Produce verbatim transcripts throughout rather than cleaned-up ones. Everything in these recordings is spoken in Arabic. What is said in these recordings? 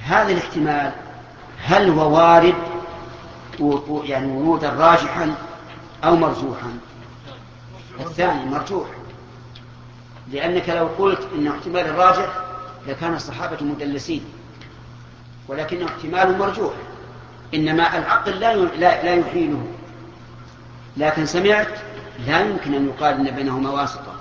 هذا الاحتمال هل هو وارد يعني ورودا راجحا أو مرجوحا؟ الثاني مرجوح، لأنك لو قلت إنه احتمال راجح لكان الصحابة مدلسين، ولكنه احتمال مرجوح، إنما العقل لا لا يحيله، لكن سمعت لا يمكن أن يقال إن بينهما واسطة.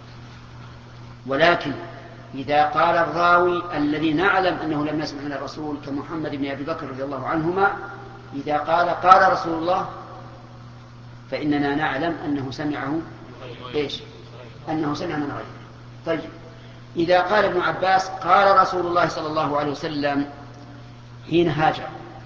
ولكن إذا قال الراوي الذي نعلم أنه لم يسمع من الرسول كمحمد بن أبي بكر رضي الله عنهما، إذا قال قال رسول الله فإننا نعلم أنه سمعه إيش؟ أنه سمع من غيره. طيب إذا قال ابن عباس قال رسول الله صلى الله عليه وسلم حين هاجر،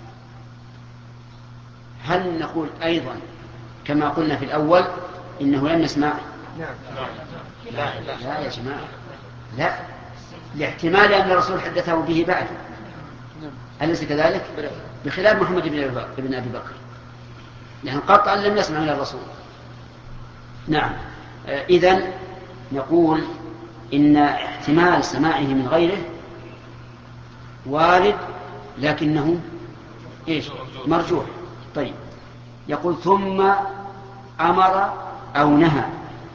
هل نقول أيضا كما قلنا في الأول إنه لم يسمع؟ لا, لا, لا يا جماعة، لا، لاحتمال أن الرسول حدثه به بعد، أليس كذلك؟ بخلاف محمد بن أبي بكر لأن قطعا لم يسمع من الرسول. نعم، إذن نقول إن احتمال سماعه من غيره وارد لكنه إيش؟ مرجوح. طيب يقول ثم أمر أو نهى.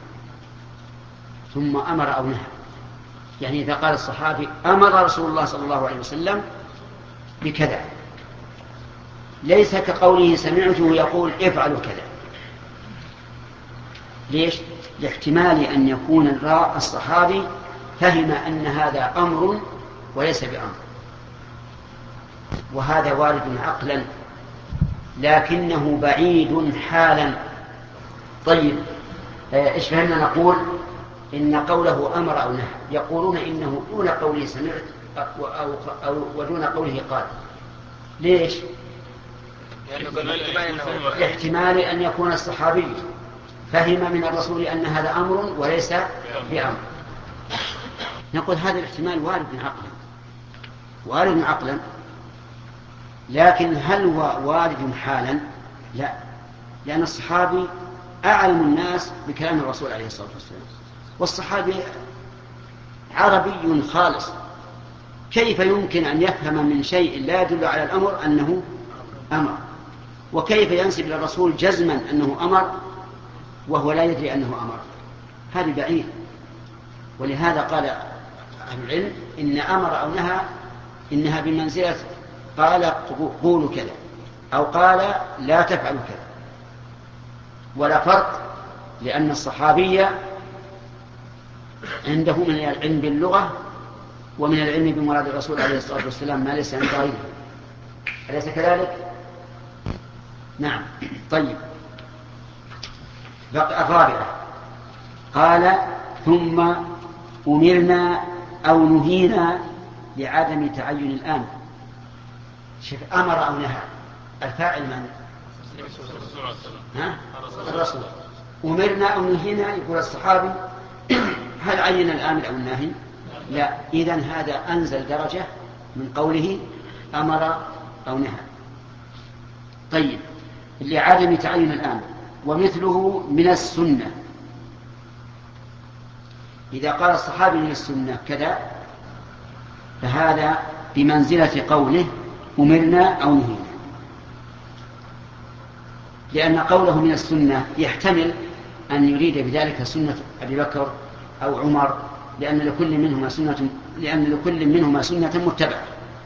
ثم أمر أو نهى يعني إذا قال الصحابي أمر رسول الله صلى الله عليه وسلم بكذا، ليس كقوله سمعته يقول افعلوا كذا. ليش؟ لاحتمال أن يكون الراء الصحابي فهم أن هذا أمر وليس بأمر، وهذا وارد عقلا لكنه بعيد حالا. طيب إيش فهمنا؟ نقول إن قوله أمر أو نهى، يقولون إنه دون قوله سمعت أو أو ودون قوله قال. ليش؟ لاحتمال أن يكون الصحابي فهم من الرسول أن هذا أمر وليس بأمر. نقول هذا الاحتمال وارد عقلا، وارد عقلا، لكن هل هو وارد حالا؟ لا، لأن الصحابي أعلم الناس بكلام الرسول عليه الصلاة والسلام، والصحابي عربي خالص، كيف يمكن أن يفهم من شيء لا يدل على الأمر أنه أمر؟ وكيف ينسب للرسول جزما أنه أمر وهو لا يدري أنه أمر؟ هذا بعيد. ولهذا قال أهل العلم إن أمر أو نهى إنها بمنزلة قال قولوا كذا أو قال لا تفعلوا كذا، ولا فرق، لأن الصحابي عنده من العلم باللغة ومن العلم بمراد الرسول عليه الصلاة والسلام ما ليس عند غيره، أليس كذلك؟ نعم. طيب بقى الرابعة، قال ثم أمرنا أو نهينا لعدم تعين الآن. شوف، أمر أو نهى، الفاعل من؟ ها؟ الرسول. أمرنا أو نهينا، يقول الصحابي هل عين الآمر أو الناهي؟ لا. إذن هذا أنزل درجة من قوله أمر أو نهى. طيب لعدم تعين الآمر. ومثله من السنة، إذا قال الصحابي من السنة كذا فهذا بمنزلة قوله أمرنا أو نهينا، لأن قوله من السنة يحتمل أن يريد بذلك سنة أبي بكر أو عمر، لأن لكل منهما سنة لأن لكل منهما سنة متبعة،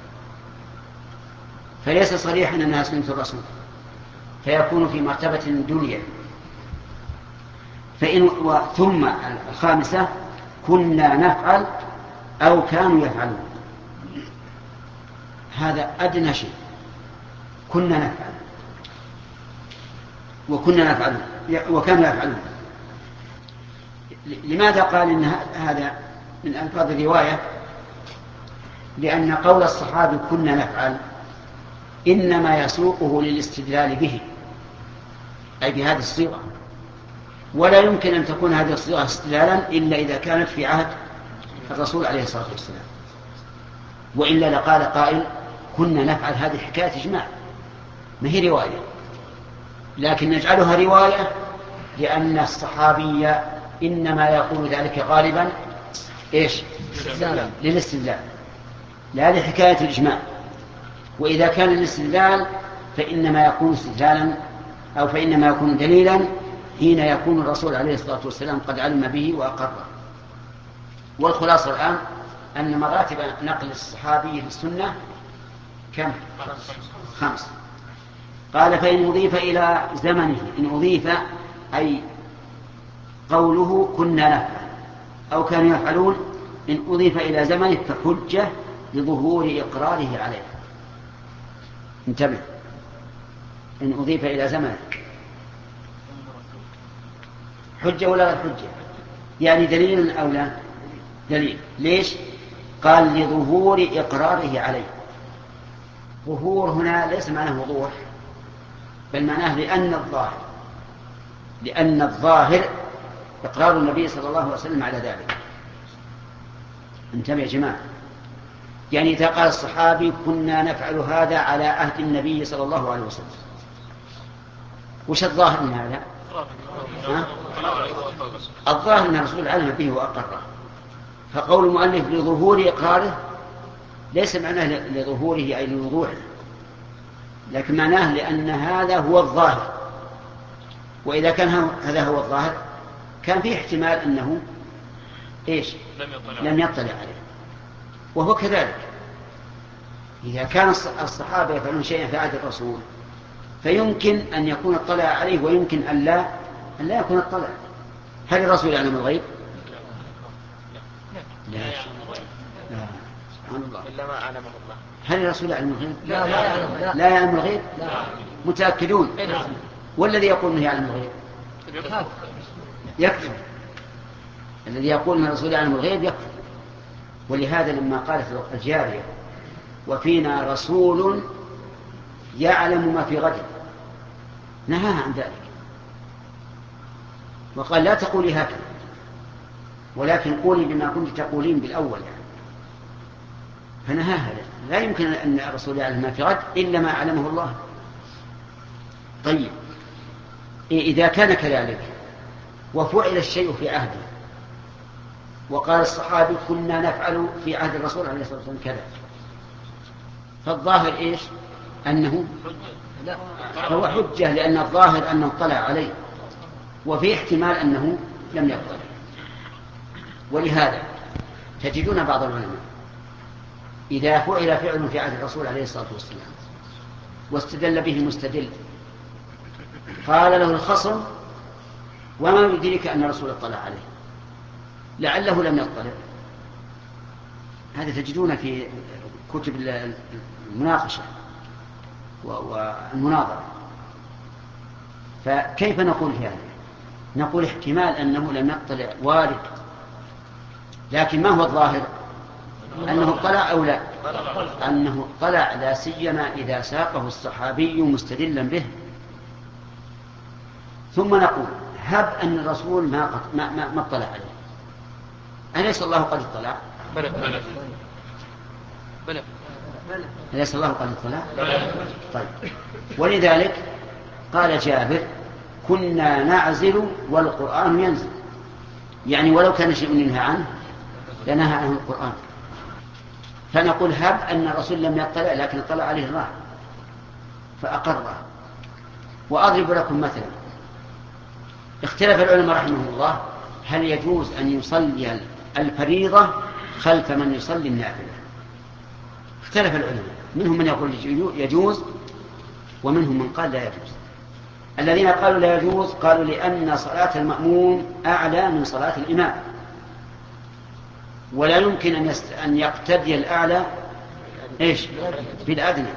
فليس صريحا أنها سنة الرسول، فيكون في مرتبة دنيا. فإن ثم الخامسة كنا نفعل أو كانوا يفعلون، هذا أدنى شيء، كنا نفعل وكنا نفعل وكانوا يفعلون. لماذا قال إن هذا من ألفاظ الرواية؟ لأن قول الصحابي كنا نفعل إنما يسوقه للاستدلال به، أي بهذه الصيغة، ولا يمكن أن تكون هذه الصيغة استدلالا إلا إذا كانت في عهد الرسول عليه الصلاة والسلام، وإلا لقال قائل كنا نفعل، هذه حكاية إجماع ما هي رواية، لكن نجعلها رواية لأن الصحابي إنما يقول ذلك غالبا إيش؟ للاستدلال لا لحكاية الإجماع. وإذا كان الاستدلال فإنما يكون استدلالا أو فإنما يكون دليلا حين يكون الرسول عليه الصلاة والسلام قد علم به وأقره. والخلاصة الآن أن مراتب نقل الصحابي للسنة كم؟ خمس. قال فإن أضيف إلى زمنه، إن أضيف أي قوله كنا نفعل أو كانوا يفعلون، إن أضيف إلى زمنه فحجة لظهور إقراره عليه. انتبه، إن أضيف إلى زمنه حجة ولا غير حجة؟ يعني دليل أو لا دليل. ليش؟ قال لظهور إقراره عليه. ظهور هنا ليس معناه وضوح، بل معناه لأن الظاهر لأن الظاهر إقرار النبي صلى الله عليه وسلم على ذلك. انتبه يا جماعة، يعني إذا قال الصحابي كنا نفعل هذا على عهد النبي صلى الله عليه وسلم، وش الظاهر من هذا؟ ها؟ الظاهر أن الرسول علم به وأقره. فقول المؤلف لظهور إقراره ليس معناه لظهوره أي لوضوحه، لكن معناه لأن هذا هو الظاهر. وإذا كان هذا هو الظاهر كان فيه احتمال أنه إيش؟ لم يطلع عليه. وهو كذلك، إذا كان الصحابة يفعلون شيئا في عهد الرسول فيمكن أن يكون اطلع عليه ويمكن أن لا, أن لا يكون اطلع. هل الرسول يعلم الغيب؟ لا, لا. لا. سبحان الله. إلا ما علمه الله. هل الرسول يعلم الغيب؟ لا لا يعلم. لا, لا يعلم الغيب؟ لا. متأكدون؟ نعم. والذي يقول أنه يعلم الغيب يكفر. الذي يقول أن الرسول يعلم الغيب يكفر. ولهذا لما قالت الجارية وفينا رسول يعلم ما في غد نهاها عن ذلك وقال لا تقولي هكذا، ولكن قولي بما كنت تقولين بالأول يعني. فنهاها، لا يمكن أن الرسول يعلم ما في غد إلا ما علمه الله. طيب، إذا كان كذلك وفعل الشيء في عهده وقال الصحابي كنا نفعل في عهد الرسول عليه الصلاة والسلام كذا، فالظاهر إيش؟ أنه هو حجة، لأن الظاهر أنه اطلع عليه وفي احتمال أنه لم يطلع. ولهذا تجدون بعض العلماء إذا فعل فعل في عهد الرسول عليه الصلاة والسلام واستدل به مستدل قال له الخصم وما يدريك أن الرسول اطلع عليه، لعله لم يطلع. هذا تجدون في كتب المناقشة والمناظرة. فكيف نقول في هذا؟ نقول احتمال أنه لم يطلع وارد، لكن ما هو الظاهر؟ أنه اطلع أو لا؟ أنه اطلع، لا سيما إذا ساقه الصحابي مستدلا به. ثم نقول هب أن الرسول ما ما ما, ما اطلع عليه، أليس الله قد اطلع؟ بلى بلى بلى أليس الله قد اطلع؟ طيب، ولذلك قال جابر كنا نعزل والقرآن ينزل، يعني ولو كان شيء ينهى عنه لنهى عنه القرآن. فنقول هب أن الرسول لم يطلع لكن اطلع عليه الله فأقره. وأضرب لكم مثلا، اختلف العلماء رحمه الله هل يجوز أن يصلي الفريضة خلف من يصلي النافلة. اختلف العلماء، منهم من يقول يجوز ومنهم من قال لا يجوز. الذين قالوا لا يجوز قالوا لأن صلاة المأموم أعلى من صلاة الإمام، ولا يمكن أن, يست... أن يقتدي الأعلى إيش بالأدنى،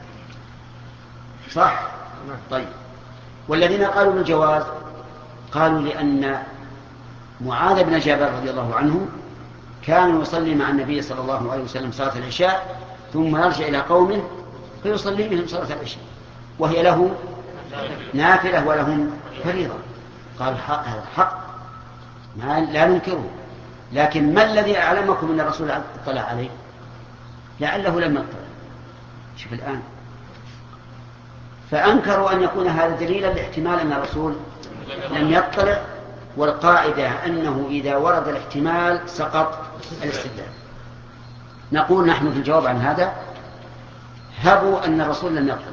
صح؟ طيب، والذين قالوا بالجواز قالوا لأن معاذ بن جبل رضي الله عنه كان يصلي مع النبي صلى الله عليه وسلم صلاة العشاء ثم يرجع إلى قومه فيصلي بهم صلاة العشاء وهي له نافلة ولهم فريضة. قال هذا حق ما لا ننكره، لكن ما الذي أعلمكم أن الرسول اطلع عليه؟ لعله لم يطلع. شوف الآن، فأنكروا أن يكون هذا دليلا لاحتمال أن الرسول لم يطلع، والقاعدة أنه إذا ورد الاحتمال سقط الاستدلال. نقول نحن في الجواب عن هذا هبوا أن الرسول لم يقتل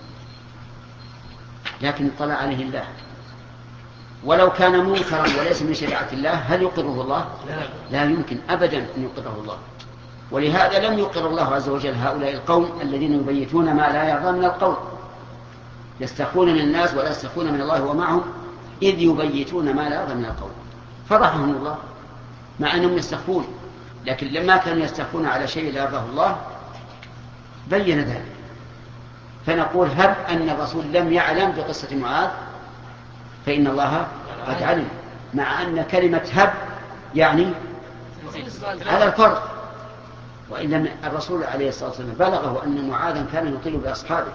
لكن اطلع عليه الله، ولو كان منكرا وليس من شريعة الله هل يقره الله؟ لا يمكن أبدا أن يقره الله. ولهذا لم يقر الله عز وجل هؤلاء القوم الذين يبيتون ما لا يرضى من القول، يستخفون من الناس ولا يستخفون من الله ومعهم إذ يبيتون ما لا يرضى من القول، فضحهم الله مع أنهم يستخفون، لكن لما كانوا يستخفون على شيء لا يرضاه الله بين ذلك. فنقول هب أن الرسول لم يعلم بقصة معاذ فإن الله قد علم، مع أن كلمة هب يعني على الفرض، وإن الرسول عليه الصلاة والسلام بلغه أن معاذا كان يطيل بأصحابه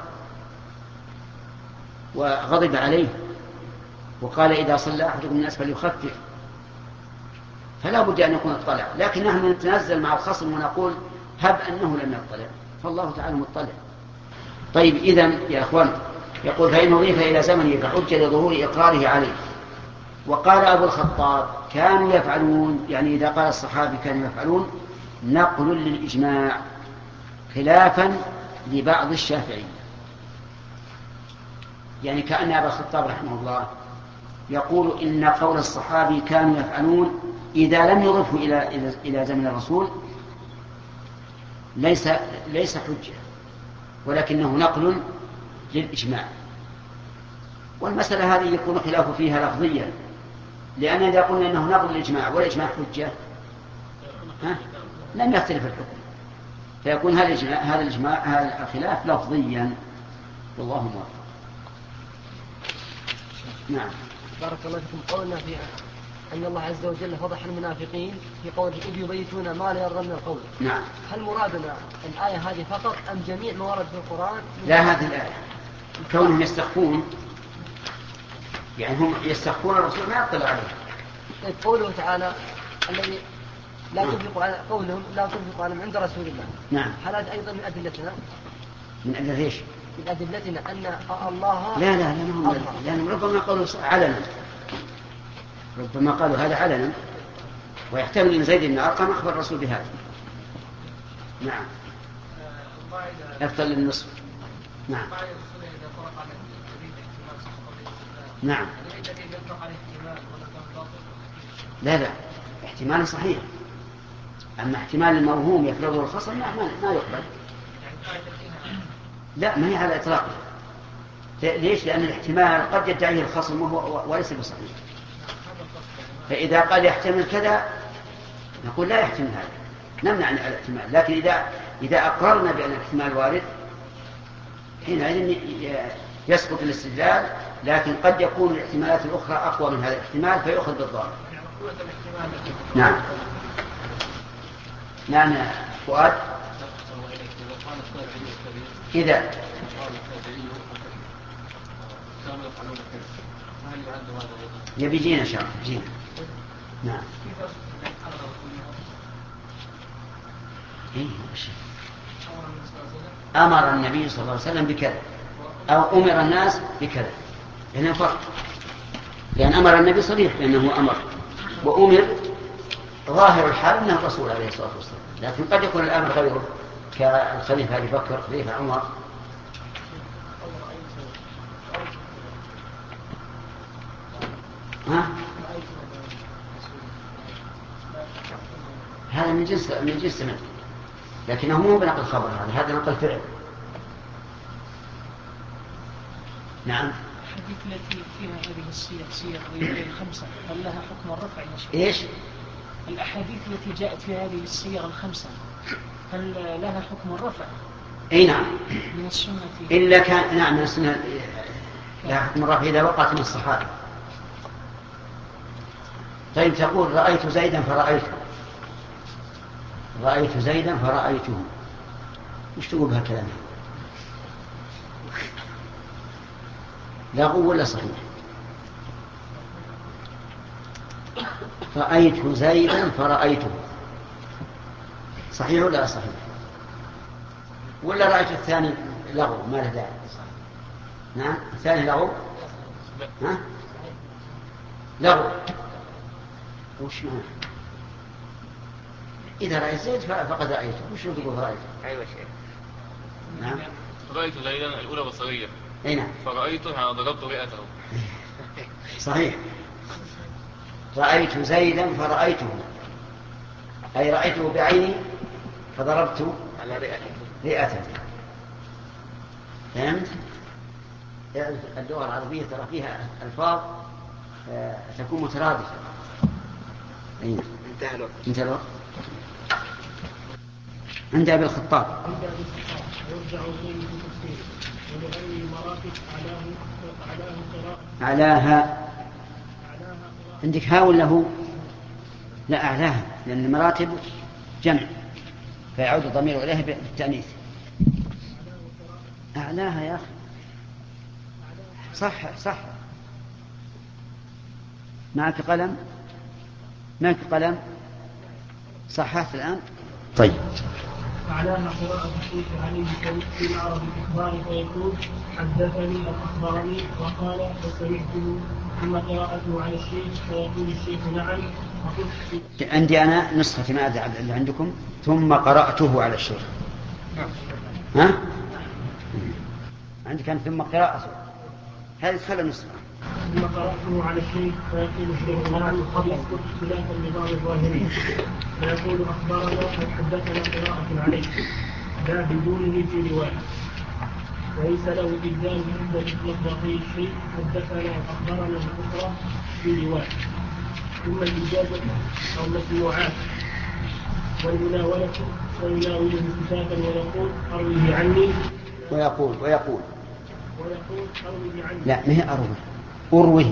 وغضب عليه وقال إذا صلى أحدكم الناس فليخفف، فلا بد أن يكون اطلع، لكن نحن نتنزل مع الخصم ونقول هب أنه لم يطلع فالله تعالى مطلع. طيب إذن يا أخوان يقول فإن أضيف إلى زمنه فحج لظهور إقراره عليه. وقال أبو الخطاب كانوا يفعلون، يعني إذا قال الصحابي كانوا يفعلون نقل للإجماع خلافا لبعض الشافعية، يعني كأن أبا الخطاب رحمه الله يقول إن قول الصحابي كانوا يفعلون إذا لم يضفوا إلى إلى زمن الرسول ليس ليس حجة، ولكنه نقل للإجماع. والمسألة هذه يكون خلاف فيها لفظيا، لأن إذا قلنا أنه نقل للإجماع والإجماع حجة ها؟ لم يختلف الحكم، فيكون هذا الإجماع هذا الإجماع هذا الخلاف لفظيا، والله موفق. نعم. بارك الله فيكم. قولنا في أن الله عز وجل فضح المنافقين في قوله إذ يبيتون ما لا يرضى من القول. نعم. هل مرادنا الآية هذه فقط أم جميع ما ورد في القرآن؟ لا، هذه الآية كونهم يستخفون، يعني هم يستخفون الرسول ما يطلع عليه. طيب قوله تعالى الذي لا تنفق على قولهم لا تنفق على عند رسول الله. نعم. هل هذا أيضا من أدلتنا؟ من أدلة ايش؟ من أدلتنا أن الله لا لا لا لأنهم ربما قالوا علنا، ربما قالوا هذا علنا، ويحتمل أن زيد بن أرقم أخبر الرسول بهذا. نعم. أفضل للنصف. نعم. نعم. لا لا احتمال صحيح، أما احتمال الموهوم يفرضه الخصم ما, ما يقبل. لا ما هي على إطلاقه. ليش؟ لأن الاحتمال قد يدعيه الخصم وهو وليس بصحيح، فإذا قال يحتمل كذا نقول لا يحتمل هذا، نمنع على الاحتمال. لكن إذا إذا أقررنا بأن الاحتمال وارد حينئذ يسقط الاستدلال، لكن قد يكون الاحتمالات الأخرى أقوى من هذا الاحتمال فيأخذ بالظاهر. نعم. نعم فؤاد. إذا يبي جينا شرح جينا. نعم. إيه أمر النبي صلى الله عليه وسلم بكذا أو أمر الناس بكذا، هنا فرق، لأن أمر النبي صريح بأنه أمر، وأمر ظاهر الحال أنه الرسول عليه الصلاة والسلام، لكن قد يكون الأمر غيره كالخليفة أبي بكر خليفة عمر. ها؟ هذا من جنس من جنس منه، لكنه مو بنقل خبر، هذا هذا نقل فعل. نعم. الحديث التي فيها هذه السير سير الخمسة هل لها حكم الرفع يا شيخ؟ إيش؟ الأحاديث التي جاءت في هذه السير الخمسة هل لها حكم الرفع؟ أي نعم. من السنة إلا كان نعم من السنة لها حكم الرفع إذا وقعت من الصحابة. طيب تقول رأيت زيدا فرأيته، رأيت زيدا فرأيته، وش تقول بها كلامه؟ لغو ولا صحيح؟ رأيت زيدا فرأيته صحيح ولا صحيح؟ ولا رأيت الثاني لغو ما له داعي؟ نعم الثاني لغو. ها؟ لغو. وش معنى؟ إذا رأيت زيد فقد رأيته، وش تقول رأيته؟ أيوة شيخ. نعم. رأيت زيدا الأولى بصرية. أي نعم. فرأيته يعني ضربت رئته. صحيح. رأيت زيدا فرأيته، أي رأيته بعيني فضربت على رئته. رئته. فهمت؟ اللغة العربية ترى فيها ألفاظ تكون مترادفة. أين؟ انتهى الوقت. انتهى الوقت. عند أبي الخطاب. عند أبي الخطاب ويرجع إليه في تفسيره ولغير مراتب أعلاه أعلاه قراءة. أعلاها. أعلاها قراءة. عندك ها ولا هو؟ لا أعلاها، لأن المراتب جمع فيعود الضمير إليها بالتأنيث. أعلاها يا أخي. صح صح. معك قلم؟ معك قلم؟ صححت الآن؟ طيب. أعلاها قراءة الشيخ عليه في معرض الإخبار فيقول حدثني أو أخبرني وقال فسمعته، ثم قراءته على الشيخ فيقول الشيخ نعم فقلت. عندي أنا نسخة ما أدري اللي عندكم ثم قرأته على الشيخ. ها؟ عندك أن ثم قراءته هذه خلى نسخة. ثم قرأته على الشيخ فيقول الشيخ نعم قد يسقط خلاف النظام الظاهري فيقول أخبرنا حدثنا قراءة عليه لا بدونه في رواية وليس له إبدال عند لفظتي الشيء حدثنا أخبرنا الأخرى في رواية. ثم الإجابة أو المسموعات والمناولة ويناوله كتابا ويقول أروه عني ويقول ويقول ويقول أروه عني. لا ما هي أروه، أروه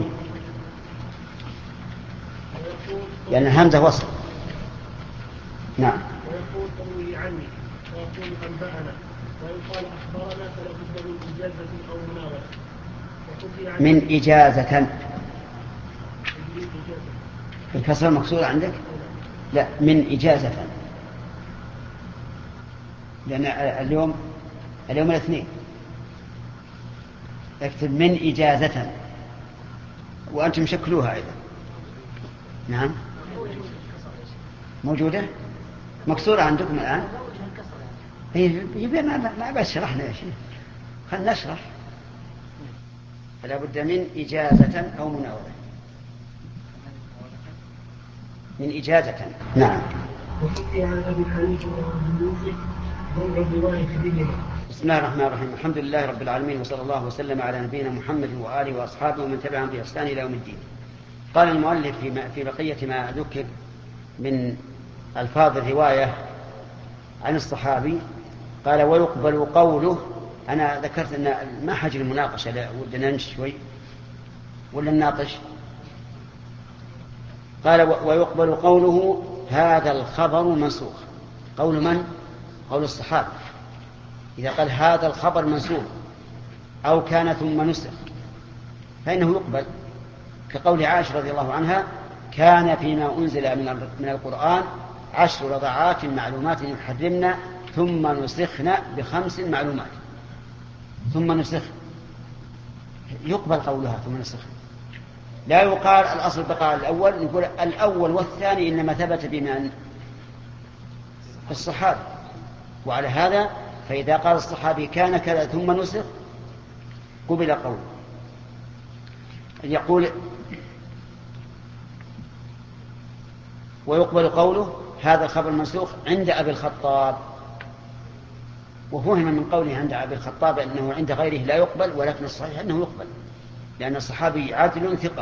لأن الهمزة وصل. نعم. ويقول أروه عني ويقول أنبأنا وإن قال أخبرنا فلا بد من إجازة أو مناولة. من إجازة. الكسر المكسورة عندك؟ لا من إجازة، لأن اليوم اليوم الاثنين اكتب من إجازة وأنتم شكلوها أيضا. نعم موجودة مكسورة عندكم الآن. يبقى ما بس شرحنا يا شيخ، خلنا نشرح. فلا بد من إجازة أو مناولة. من إجازة. نعم. وحكي عن أبي حنيفة وأبي يوسف ضمن الرواية بهما. بسم الله الرحمن الرحيم. الحمد لله رب العالمين وصلى الله وسلم على نبينا محمد وآله وأصحابه ومن تبعهم بإحسان إلى يوم الدين. قال المؤلف في بقية ما ذكر من ألفاظ الرواية عن الصحابي قال ويقبل قوله. أنا ذكرت أن ما حاجة المناقشة، لا ودنا نمشي شوي ولا نناقش. قال ويقبل قوله هذا الخبر منسوخ. قول من؟ قول الصحابة. إذا قال هذا الخبر منسوخ أو كان ثم نسخ فإنه يقبل، كقول عائشة رضي الله عنها كان فيما أنزل من القرآن عشر رضعات معلومات يحرمن ثم نسخن بخمس معلومات. ثم نسخ يقبل قولها ثم نسخ. لا يقال الأصل بقاء الأول، نقول الأول والثاني إنما ثبت بمن؟ الصحابة. وعلى هذا فإذا قال الصحابي كان كذا ثم نسخ قبل قوله. يقول ويقبل قوله هذا الخبر منسوخ عند أبي الخطاب. وفهم من قوله عند أبي الخطاب أنه عند غيره لا يقبل، ولكن الصحيح أنه يقبل لأن الصحابي عادل ثقة.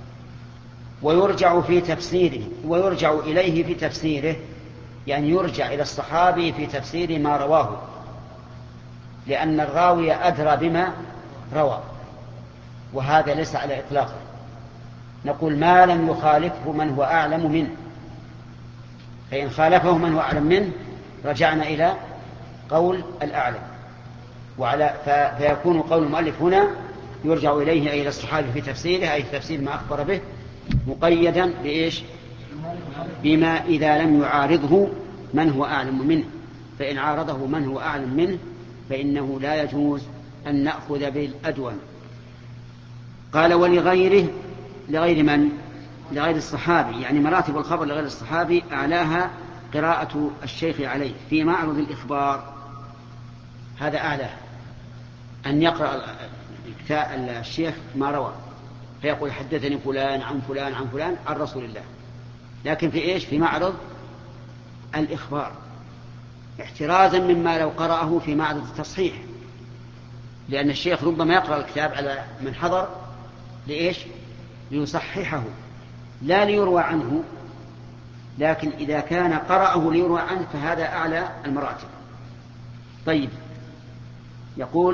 ويرجع في تفسيره ويرجع إليه في تفسيره، يعني يرجع إلى الصحابي في تفسير ما رواه، لأن الراوي أدرى بما روى، وهذا ليس على إطلاقه. نقول ما لم يخالفه من هو أعلم منه، فإن خالفه من هو أعلم منه رجعنا إلى قول الأعلم. وعلى فيكون قول المؤلف هنا يرجع إليه أي إلى الصحابي في تفسيره، أي تفسير ما أخبر به، مقيدا بإيش؟ بما إذا لم يعارضه من هو أعلم منه. فإن عارضه من هو أعلم منه فإنه لا يجوز أن نأخذ بالأدوم. قال ولغيره، لغير من؟ لغير الصحابي، يعني مراتب الخبر لغير الصحابي أعلاها قراءة الشيخ عليه في معرض الإخبار. هذا أعلى، أن يقرأ الشيخ ما روى فيقول حدثني فلان عن فلان عن فلان عن رسول الله، لكن في إيش؟ في معرض الإخبار، احترازا مما لو قرأه في معرض التصحيح، لأن الشيخ ربما يقرأ الكتاب على من حضر لإيش؟ ليصححه لا ليروى عنه، لكن إذا كان قرأه ليروى عنه فهذا أعلى المراتب. طيب، يقول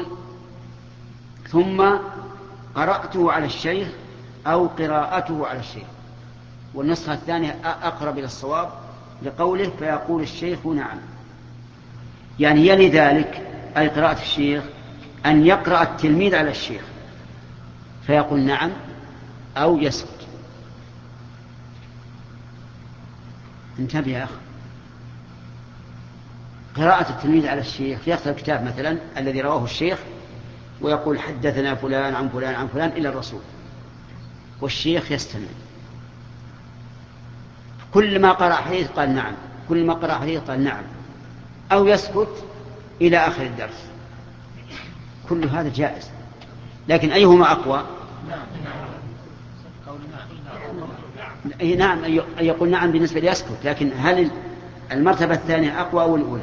ثم قرأته على الشيخ أو قراءته على الشيخ، والنسخة الثانية أقرب إلى الصواب لقوله فيقول الشيخ نعم، يعني يلي ذلك أي قراءة الشيخ أن يقرأ التلميذ على الشيخ فيقول نعم أو يسكت. انتبه يا أخي، قراءة التلميذ على الشيخ يختار الكتاب مثلا الذي رواه الشيخ ويقول حدثنا فلان عن فلان عن فلان إلى الرسول، والشيخ يستمع، كل ما قرأ حديث قال نعم، كل ما قرأ حديث قال نعم، أو يسكت إلى آخر الدرس، كل هذا جائز. لكن أيهما أقوى؟ نعم، أن يقول نعم بالنسبة ليسكت، لكن هل المرتبة الثانية أقوى أو الأولى؟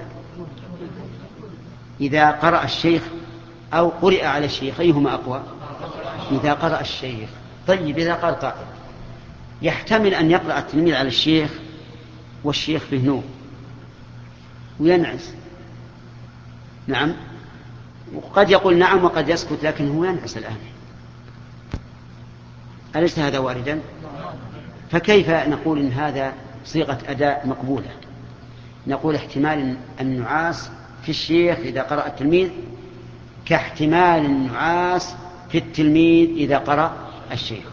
إذا قرأ الشيخ أو قرئ على الشيخ أيهما أقوى؟ إذا قرأ الشيخ. طيب، إذا قال قائل يحتمل أن يقرأ التلميذ على الشيخ والشيخ فيه نوم وينعس، نعم، وقد يقول نعم وقد يسكت، لكن هو ينعس الآن، أليس هذا واردا؟ فكيف نقول إن هذا صيغة أداء مقبولة؟ نقول احتمال النعاس في الشيخ إذا قرأ التلميذ كاحتمال النعاس في التلميذ إذا قرأ الشيخ،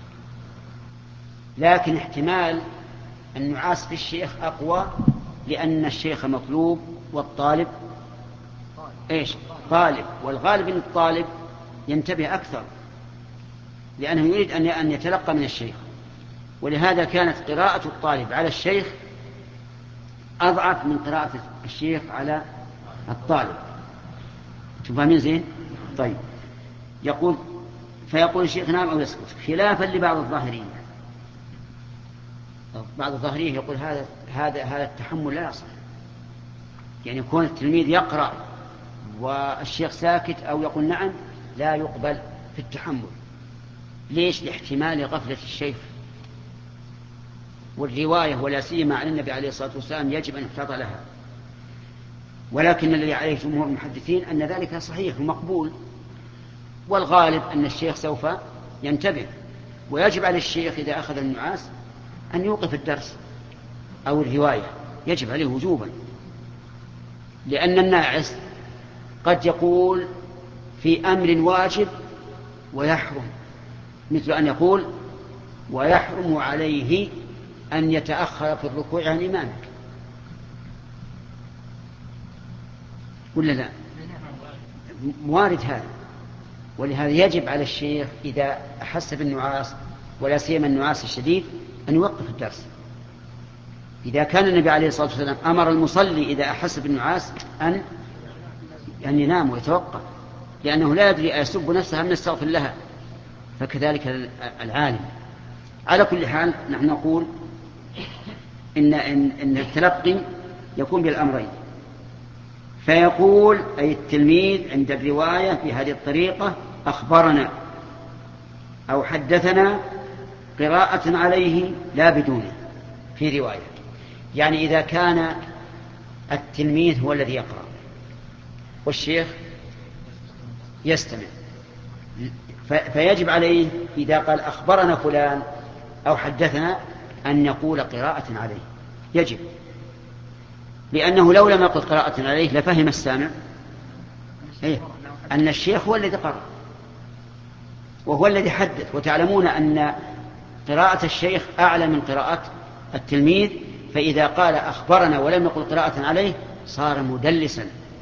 لكن احتمال النعاس في الشيخ أقوى، لأن الشيخ مطلوب والطالب إيش؟ طالب، والغالب أن الطالب ينتبه أكثر لأنه يريد أن يتلقى من الشيخ، ولهذا كانت قراءة الطالب على الشيخ أضعف من قراءة الشيخ على الطالب. تفهمين زين؟ طيب، يقول فيقول الشيخ نعم أو يسكت، خلافا لبعض الظاهرية. بعض الظاهرية يقول هذا هذا هذا التحمل لا يصح، يعني يكون التلميذ يقرأ والشيخ ساكت أو يقول نعم لا يقبل في التحمل. ليش؟ لاحتمال غفلة الشيخ، والرواية ولا سيما عن النبي عليه الصلاة والسلام يجب أن يحتاط لها، ولكن الذي عليه جمهور المحدثين أن ذلك صحيح ومقبول، والغالب أن الشيخ سوف ينتبه، ويجب على الشيخ إذا أخذ النعاس أن يوقف الدرس أو الرواية، يجب عليه وجوبا، لأن الناعس قد يقول في أمر واجب ويحرم، مثل أن يقول ويحرم عليه أن يتأخر في الركوع عن إمامك، ولا لا؟ وارد هذا، ولهذا يجب على الشيخ إذا أحس بالنعاس ولا سيما النعاس الشديد أن يوقف الدرس. إذا كان النبي عليه الصلاة والسلام أمر المصلي إذا أحس بالنعاس أن أن ينام ويتوقف، لأنه لا يدري أيسب نفسه أم يستغفر لها، فكذلك العالم. على كل حال نحن نقول إن, إن, إن التلقي يكون بالأمرين، فيقول أي التلميذ عند الرواية بهذه الطريقة أخبرنا أو حدثنا قراءة عليه لا بدونه في رواية، يعني إذا كان التلميذ هو الذي يقرأ والشيخ يستمع، فيجب عليه إذا قال أخبرنا فلان أو حدثنا أن يقول قراءة عليه، يجب، لأنه لو لم يقل قراءة عليه لفهم السامع إيه؟ أن الشيخ هو الذي قرأ وهو الذي حدث، وتعلمون أن قراءة الشيخ أعلى من قراءة التلميذ، فإذا قال أخبرنا ولم يقل قراءة عليه صار مدلسا،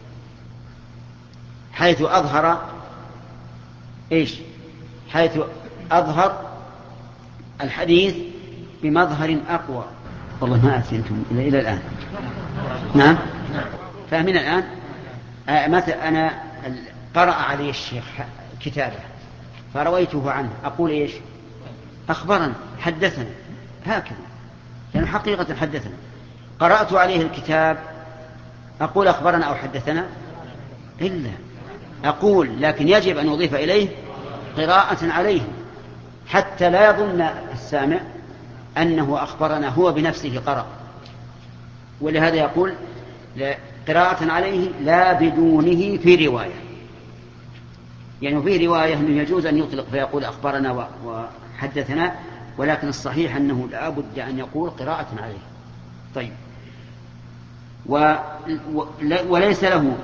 حيث أظهر إيش؟ حيث أظهر الحديث بمظهر أقوى. والله ما أتيتم إلى إلى الآن. نعم، فاهمين الآن؟ آه مثلا أنا قرأ علي الشيخ كتابه فرويته عنه أقول إيش؟ أخبرنا حدثنا هكذا، لأنه يعني حقيقة حدثنا. قرأت عليه الكتاب أقول أخبرنا أو حدثنا؟ إلا أقول، لكن يجب أن أضيف إليه قراءة عليه حتى لا يظن السامع أنه أخبرنا هو بنفسه قرأ. ولهذا يقول قراءة عليه لا بدونه في رواية، يعني في رواية أنه يجوز أن يطلق فيقول أخبرنا وحدثنا، ولكن الصحيح أنه لا بد أن يقول قراءة عليه. طيب، و... وليس له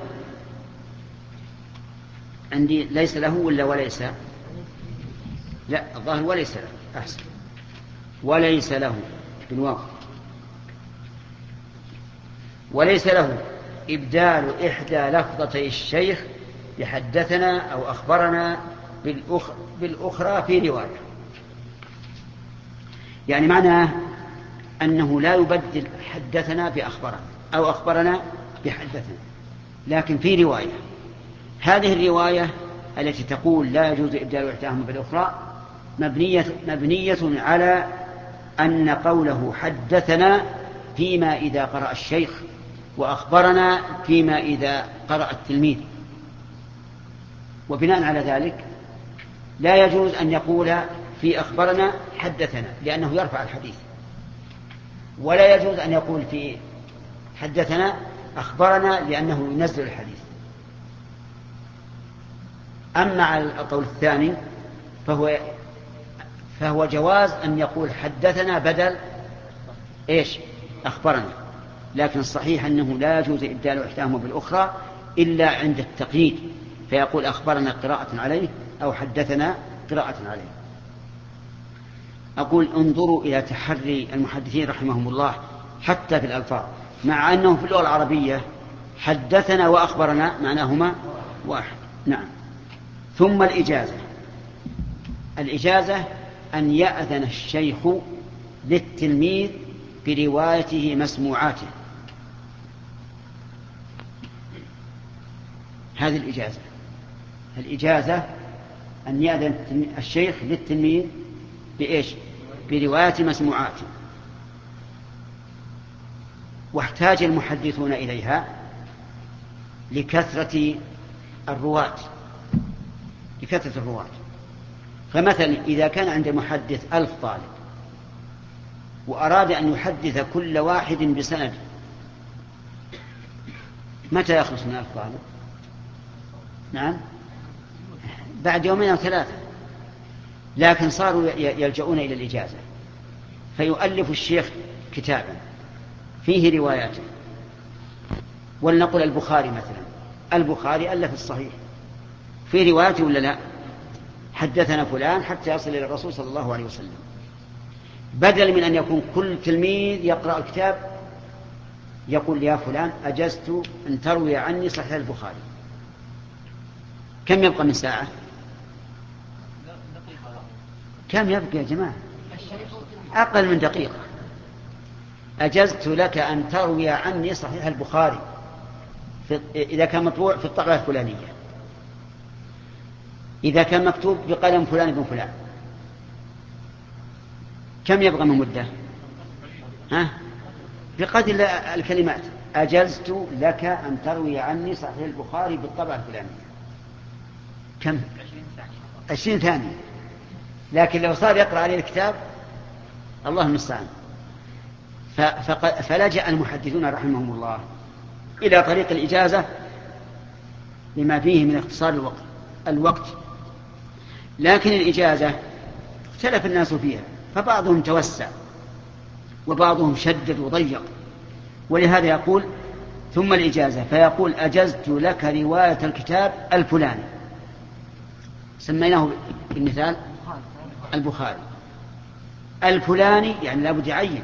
عندي ليس له ولا وليس؟ لا، الظاهر وليس له أحسن، وليس له بالواو، وليس له إبدال إحدى لفظتي الشيخ بحدثنا أو أخبرنا بالأخ... بالأخرى في رواية. يعني معناه أنه لا يبدل حدثنا بأخبرنا أو أخبرنا بحدثنا، لكن في رواية. هذه الرواية التي تقول لا يجوز إبدال إحداهما بالأخرى مبنية, مبنية على أن قوله حدثنا فيما إذا قرأ الشيخ، وأخبرنا فيما إذا قرأ التلميذ. وبناء على ذلك لا يجوز أن يقول في أخبرنا حدثنا لأنه يرفع الحديث، ولا يجوز أن يقول في حدثنا أخبرنا لأنه ينزل الحديث. أما على القول الثاني فهو, فهو جواز أن يقول حدثنا بدل إيش؟ أخبرنا، لكن الصحيح أنه لا يجوز إبدال إحداهما بالأخرى إلا عند التقييد، فيقول أخبرنا قراءة عليه أو حدثنا قراءة عليه. أقول انظروا إلى تحري المحدثين رحمهم الله حتى في الألفاظ، مع أنه في اللغة العربية حدثنا وأخبرنا معناهما واحد. نعم. ثم الإجازة. الإجازة أن يأذن الشيخ للتلميذ بروايته مسموعاته، هذه الإجازة. الإجازة أن يأذن الشيخ للتلميذ بإيش؟ برواية مسموعاته. واحتاج المحدثون إليها لكثرة الرواة لكثرة الرواة فمثلا إذا كان عند المحدث ألف طالب وأراد أن يحدث كل واحد بسند، متى يخلص من ألف طالب؟ نعم، بعد يومين أو ثلاثة. لكن صاروا يلجؤون إلى الإجازة، فيؤلف الشيخ كتابا فيه رواياته. ولنقل البخاري مثلا، البخاري ألف الصحيح في روايته ولا لا؟ حدثنا فلان حتى يصل إلى الرسول صلى الله عليه وسلم، بدل من أن يكون كل تلميذ يقرأ الكتاب يقول يا فلان أجزت أن تروي عني صحيح البخاري. كم يبقى من ساعة؟ كم يبقى يا جماعة؟ أقل من دقيقة. أجزت لك أن تروي عني صحيح البخاري إذا كان مطبوع في الطبعة الفلانية، إذا كان مكتوب بقلم فلان بن فلان. كم يبقى من مدة؟ ها؟ بقدر الكلمات. أجزت لك أن تروي عني صحيح البخاري بالطبعة الفلانية. كم؟ عشرين ثانية. لكن لو صار يقرأ عليه الكتاب الله المستعان. فلجأ المحدثون رحمهم الله إلى طريق الإجازة لما فيه من اختصار الوقت, الوقت. لكن الإجازة اختلف الناس فيها، فبعضهم توسع وبعضهم شدد وضيق. ولهذا يقول ثم الإجازة، فيقول أجزت لك رواية الكتاب الفلاني، سميناه بالمثال البخاري الفلاني، يعني لابد يعين.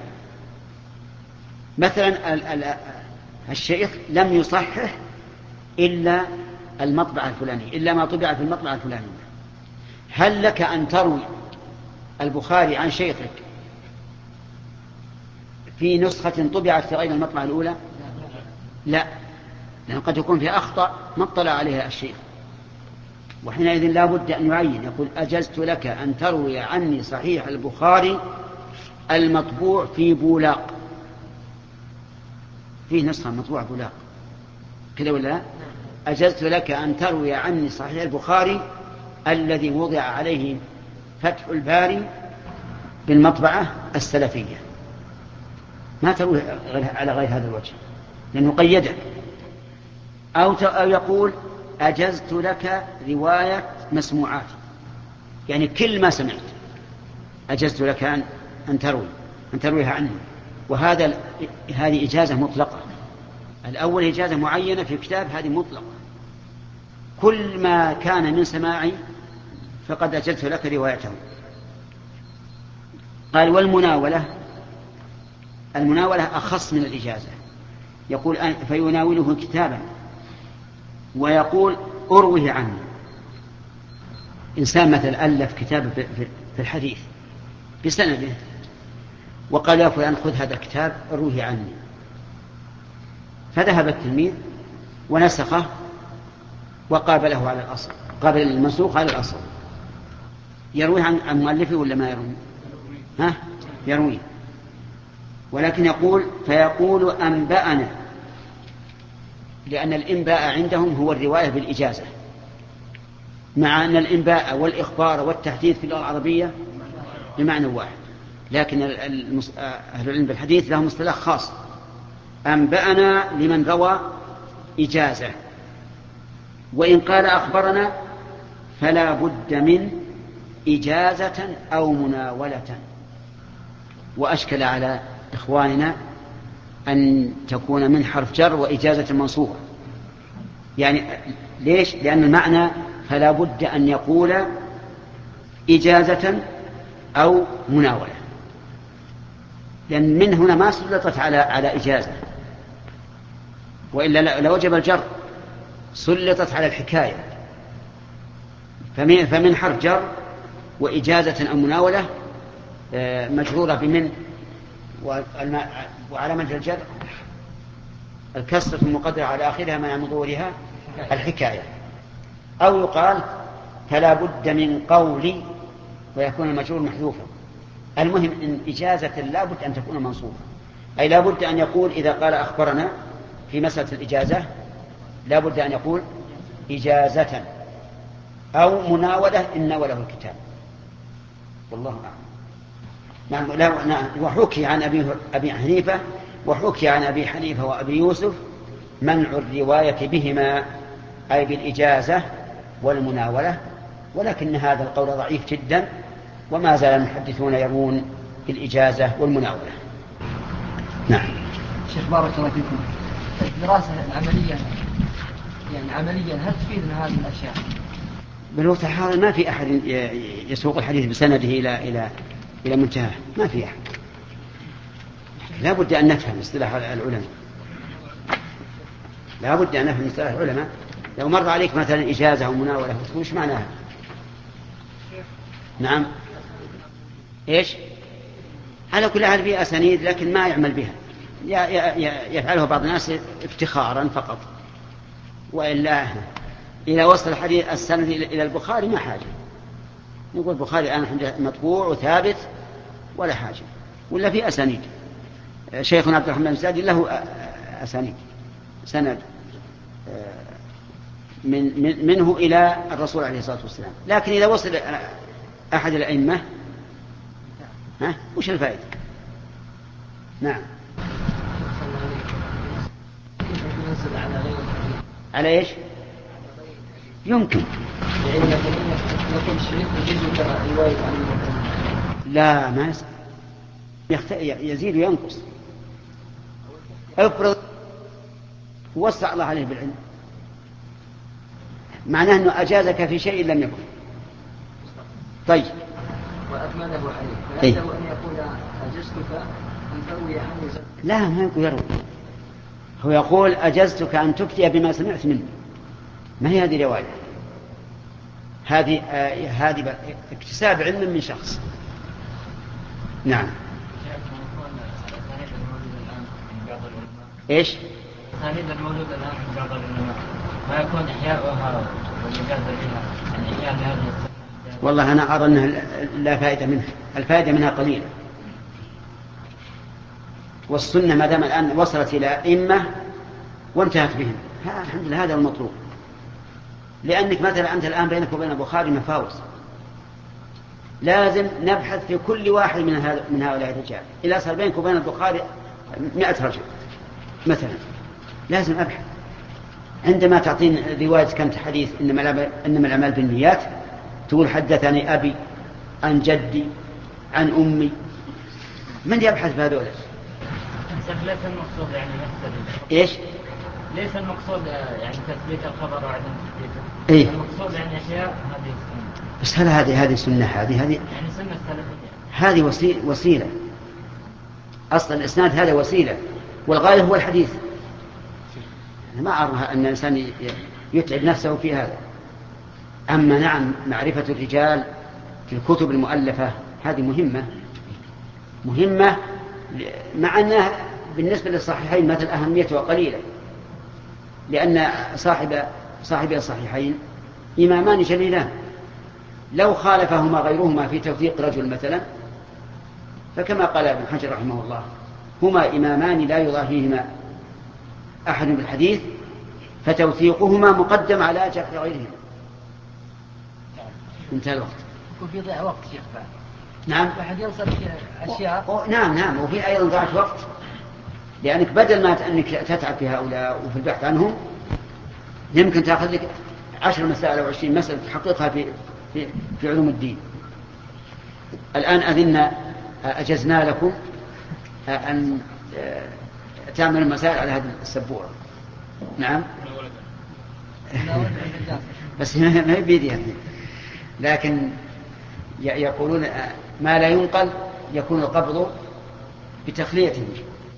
مثلا الشيخ لم يصحح إلا المطبعة الفلانية، إلا ما طبع في المطبعة الفلانية. هل لك أن تروي البخاري عن شيخك في نسخة طبعت في غير المطبعة الأولى؟ لا، لأن قد يكون في أخطأ ما اطلع عليها الشيخ، وحينئذ لا بد أن يعين، يقول أجزت لك أن تروي عني صحيح البخاري المطبوع في بولاق، فيه نسخة مطبوع بولاق كذا ولا لا؟ أجزت لك أن تروي عني صحيح البخاري الذي وضع عليه فتح الباري بالمطبعة السلفية، ما تروي على غير هذا الوجه لأنه قيده. أو يقول أجزت لك رواية مسموعات، يعني كل ما سمعت أجزت لك أن أن تروي أن ترويها عني، وهذا هذه إجازة مطلقة. الأول إجازة معينة في كتاب، هذه مطلقة، كل ما كان من سماعي فقد أجزت لك روايته. قال والمناولة، المناولة أخص من الإجازة، يقول فيناوله كتابا ويقول أروه عنه. إنسان مثلا ألف كتاب في الحديث بسنده وقال يا فلان خذ هذا الكتاب أروه عني، فذهب التلميذ ونسخه وقابله على الأصل، قابل المنسوخ على الأصل، يرويه عن مؤلفه ولا ما يرويه؟ ها؟ يرويه. ولكن يقول فيقول أنبأنا، لأن الإنباء عندهم هو الرواية بالإجازة، مع أن الإنباء والإخبار والتحديث في اللغة العربية بمعنى واحد، لكن أهل العلم بالحديث لهم اصطلاح خاص، أنبأنا لمن روى إجازة، وإن قال أخبرنا فلا بد من إجازة أو مناولة. وأشكل على إخواننا أن تكون من حرف جر وإجازة منصوبة، يعني ليش؟ لأن المعنى فلا بد أن يقول إجازة أو مناولة، لأن من هنا ما سلطت على على إجازة، وإلا لوجب الجر، سلطت على الحكاية، فمن, فمن حرف جر وإجازة أو مناولة مجرورة بمن، وعلامة الجر الكسرة المقدرة على آخرها مع مضورها الحكاية. أو يقال فلا بد من قول ويكون المجرور محذوفا. المهم إن إجازة لا بد أن تكون منصوبة، أي لا بد أن يقول إذا قال أخبرنا في مسألة الإجازة لا بد أن يقول إجازة أو مناولة إن ناوله الكتاب، والله أعلم. نعم. لا نعم. وحكي عن أبي, أبي حنيفة وحكي عن أبي حنيفة وأبي يوسف منع الرواية بهما، أي بالإجازة والمناولة، ولكن هذا القول ضعيف جدا، وما زال المحدثون يرون بالإجازة والمناولة. نعم. شيخ بارك الله فيكم، الدراسة العملية يعني عمليا هل تفيدنا هذه الأشياء؟ بالوقت الحاضر ما في أحد يسوق الحديث بسنده إلى إلى إلى منتهى، ما في أحد. لا بد أن نفهم اصطلاح العلماء، لا بد أن نفهم اصطلاح العلماء. لو مر عليك مثلا إجازة ومناولة تقول إيش معناها؟ نعم. إيش؟ على كل حال فيها أسانيد لكن ما يعمل بها، يفعله بعض الناس افتخارا فقط، وإلا إذا وصل الحديث السند إلى البخاري ما حاجة، نقول البخاري الآن مطبوع وثابت ولا حاجة. ولا في أسانيد، شيخنا عبد الرحمن الزادي له أسانيد سند من منه إلى الرسول عليه الصلاة والسلام، لكن إذا وصل أحد الأئمة ها وش الفائدة؟ نعم. على إيش؟ يمكن لا ما يزيد وينقص. افرض وسع الله عليه بالعلم، معناه أنه أجازك في شيء لم يكن. طيب وأكمله عليه فيبدأ أن يقول أجزتك أن تروي عني. لا ما يقول يروي، هو يقول أجزتك أن تفتي بما سمعت مني، ما هي هذه رواية، هذه آه هذه اكتساب علم من شخص. نعم. ايش؟ الأسانيد الموجودة الآن في بعض العلماء ما يكون إحياؤها والإجازة بها يعني إحياء لهذه السنة؟ والله أنا أرى أنها لا فائدة منها، الفائدة منها قليلة. والسنة ما دام الآن وصلت إلى أئمة وانتهت بهم، الحمد لله هذا المطلوب. لأنك مثلا أنت الآن بينك وبين البخاري مفاوز، لازم نبحث في كل واحد من من هؤلاء الرجال. إذا صار بينك وبين البخاري مئة رجل مثلا، لازم أبحث. عندما تعطيني رواية كانت حديث إنما إنما الأعمال بالنيات، تقول حدثني أبي عن جدي عن أمي، من يبحث في هذول؟ ليس المقصود يعني إيش؟ ليس المقصود يعني تثبيت الخبر وعدم تثبيته. إيه؟ المقصود يعني أشياء هذه السنة. بس هل هذه هذه سنة هذه هذه يعني سنة السلفية. هذه وسيلة وسيلة. أصلا الإسناد هذا وسيلة، والغاية هو الحديث. أنا ما أرى أن الإنسان يتعب نفسه في هذا. أما نعم معرفة الرجال في الكتب المؤلفة هذه مهمة مهمة، مع أنها بالنسبة للصحيحين مثل أهميتها قليلة، لأن صاحب صاحب الصحيحين إمامان جليلان، لو خالفهما غيرهما في توثيق رجل مثلا، فكما قال ابن حجر رحمه الله هما إمامان لا يضاهيهما أحد بالحديث، فتوثيقهما مقدم على جرح غيرهما. انتهى الوقت. وفي ضياع وقت شيخ بعد. نعم. واحد ينصر أشياء. و... و... نعم نعم وفي أيضا ضياع وقت، لأنك بدل ما أنك تتعب في هؤلاء وفي البحث عنهم، يمكن تأخذ لك عشر مسائل أو عشرين مسألة تحققها في في في علوم الدين. الآن أذن أجزنا لكم أن تعمل المسائل على هذه السبورة. نعم. بس ما هي بيدي، لكن يقولون ما لا ينقل يكون القبض بتخليته.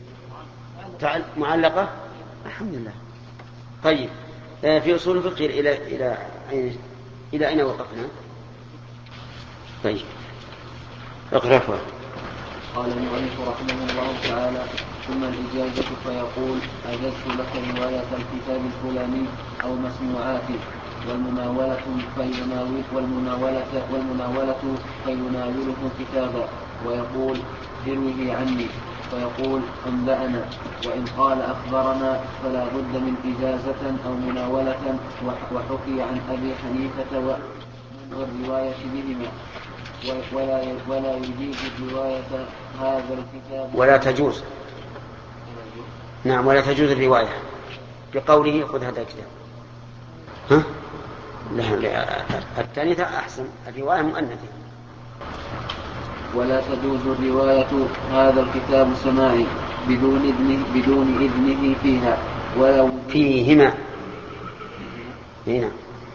معلقة الحمد لله. طيب في أصول الفقه إلى إلى إلى أين وقفنا؟ طيب اقرأ. قال المؤلف رحمه الله تعالى: ثم الإجازة فيقول: أجزت لك رواية الكتاب الفلاني أو مسموعاته، والمناولة فيناول والمناولة والمناولة فيناوله كتابا ويقول: اروه عني، فيقول: أنبأنا. وإن قال أخبرنا فلا بد من إجازة أو مناولة. وحكي عن أبي حنيفة والرواية بهما، ولا ولا يجيز رواية هذا الكتاب ولا تجوز. نعم ولا تجوز الرواية بقوله خذ هذا الكتاب. ها؟ لا الثانية أحسن، الرواية مؤنثة. ولا تجوز الرواية هذا الكتاب سماعي بدون إذنه بدون إذنه فيها ولو فيهما. هنا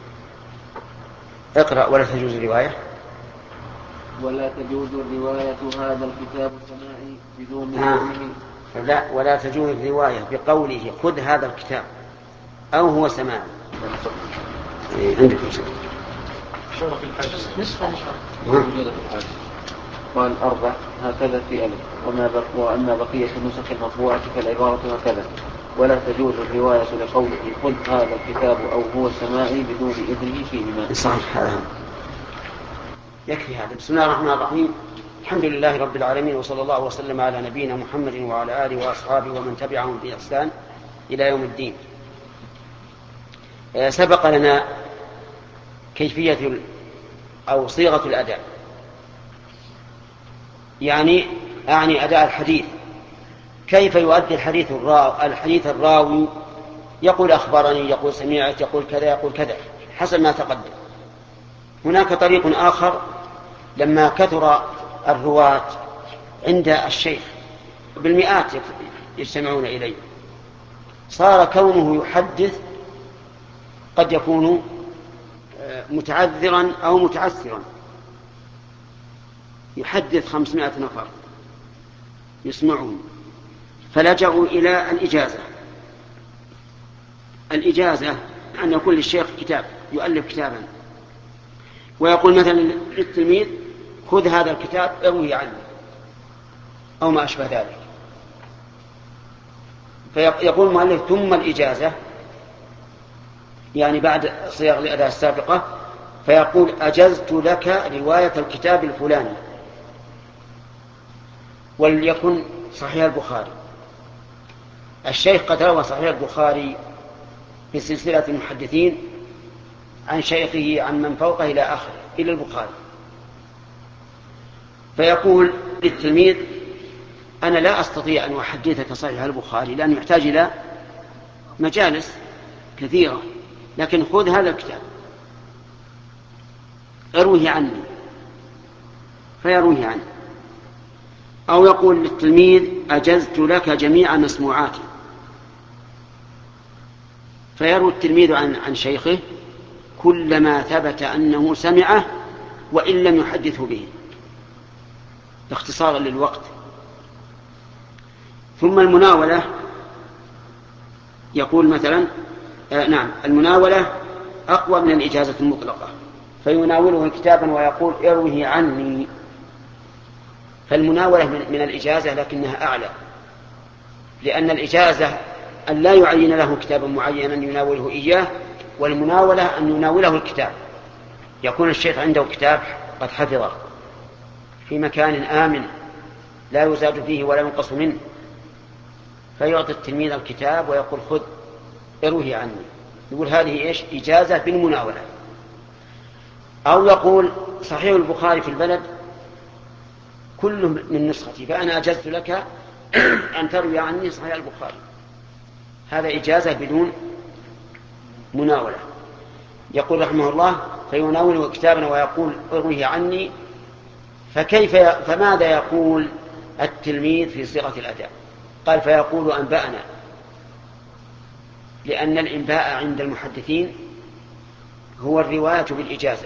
اقرأ. ولا تجوز الرواية ولا تجوز الرواية هذا الكتاب سماعي بدون آه. إذنه. لا ولا تجوز الرواية بقوله خذ هذا الكتاب أو هو سماعي. إيه عندك شيء قال أربع هكذا في ألف، وما بق وأما بقية النسخ المطبوعة فالعبارة هكذا: ولا تجوز الرواية لقوله خذ هذا الكتاب أو هو سماعي بدون إذنه فيهما. صحيح هذا يكفي هذا. بسم الله الرحمن الرحيم. الحمد لله رب العالمين، وصلى الله وسلم على نبينا محمد وعلى آله وأصحابه ومن تبعهم بإحسان إلى يوم الدين. سبق لنا كيفية أو صيغة الأداء، يعني أعني أداء الحديث، كيف يؤدي الحديث الراوي الحديث الراوي يقول أخبرني، يقول سمعت، يقول كذا يقول كذا حسب ما تقدم. هناك طريق آخر لما كثر الرواة عند الشيخ بالمئات يجتمعون إليه، صار كونه يحدث قد يكون متعذرا أو متعسرا. يحدث خمسمائة نفر يسمعون، فلجأوا إلى الإجازة. الإجازة أن يكون للشيخ كتاب، يؤلف كتابا ويقول مثلا للتلميذ خذ هذا الكتاب اروي عنه أو ما أشبه ذلك. فيقول المؤلف ثم الإجازة، يعني بعد صيغ الأداة السابقة، فيقول أجزت لك رواية الكتاب الفلاني، وليكن صحيح البخاري. الشيخ قد روى صحيح البخاري في سلسلة المحدثين عن شيخه عن من فوقه إلى آخره إلى البخاري، فيقول للتلميذ أنا لا أستطيع أن أحدثك صحيح البخاري لأنه يحتاج إلى مجالس كثيرة، لكن خذ هذا الكتاب اروه عني، فيروه عني. أو يقول للتلميذ أجزت لك جميع مسموعاتي، فيروي التلميذ عن, عن شيخه كلما ثبت أنه سمعه وإن لم يحدثه به اختصارا للوقت. ثم المناولة، يقول مثلا آه نعم المناولة أقوى من الإجازة المطلقة، فيناوله كتابا ويقول اروه عني. فالمناولة من, من الإجازة لكنها أعلى، لأن الإجازة أن لا يعين له كتابا معينا يناوله إياه، والمناولة أن يناوله الكتاب، يكون الشيخ عنده كتاب قد حفظه في مكان آمن لا يزاد فيه ولا ينقص منه، فيعطي التلميذ الكتاب ويقول خذ اروه عني. يقول هذه إيش؟ إجازة بالمناولة. أو يقول صحيح البخاري في البلد كله من نسختي، فأنا أجزت لك أن تروي عني صحيح البخاري، هذا إجازة بدون مناولة. يقول رحمه الله فيناوله كتابا ويقول اروه عني. فكيف فماذا يقول التلميذ في صيغة الأداء؟ قال فيقول أنبأنا، لأن الإنباء عند المحدثين هو الرواية بالإجازة،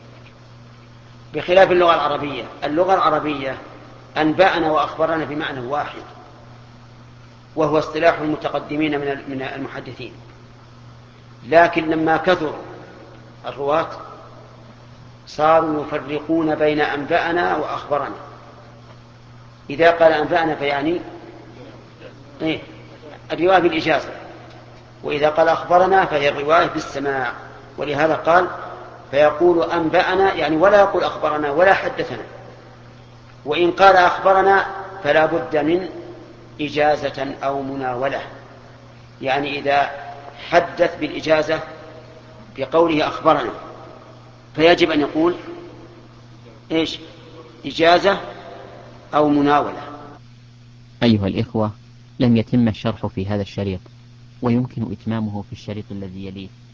بخلاف اللغة العربية. اللغة العربية أنبأنا وأخبرنا بمعنى واحد، وهو اصطلاح المتقدمين من المحدثين، لكن لما كثر الرواة صاروا يفرقون بين أنبأنا وأخبرنا. إذا قال أنبأنا فيعني إيه؟ الرواية بالإجازة، وإذا قال أخبرنا فهي الرواية بالسماع. ولهذا قال فيقول أنبأنا، يعني ولا يقول أخبرنا ولا حدثنا. وإن قال أخبرنا فلا بد من إجازة أو مناولة، يعني إذا حدث بالإجازة بقوله أخبرنا فيجب أن يقول إيش؟ إجازة أو مناولة. أيها الإخوة، لم يتم الشرح في هذا الشريط، ويمكن إتمامه في الشريط الذي يليه.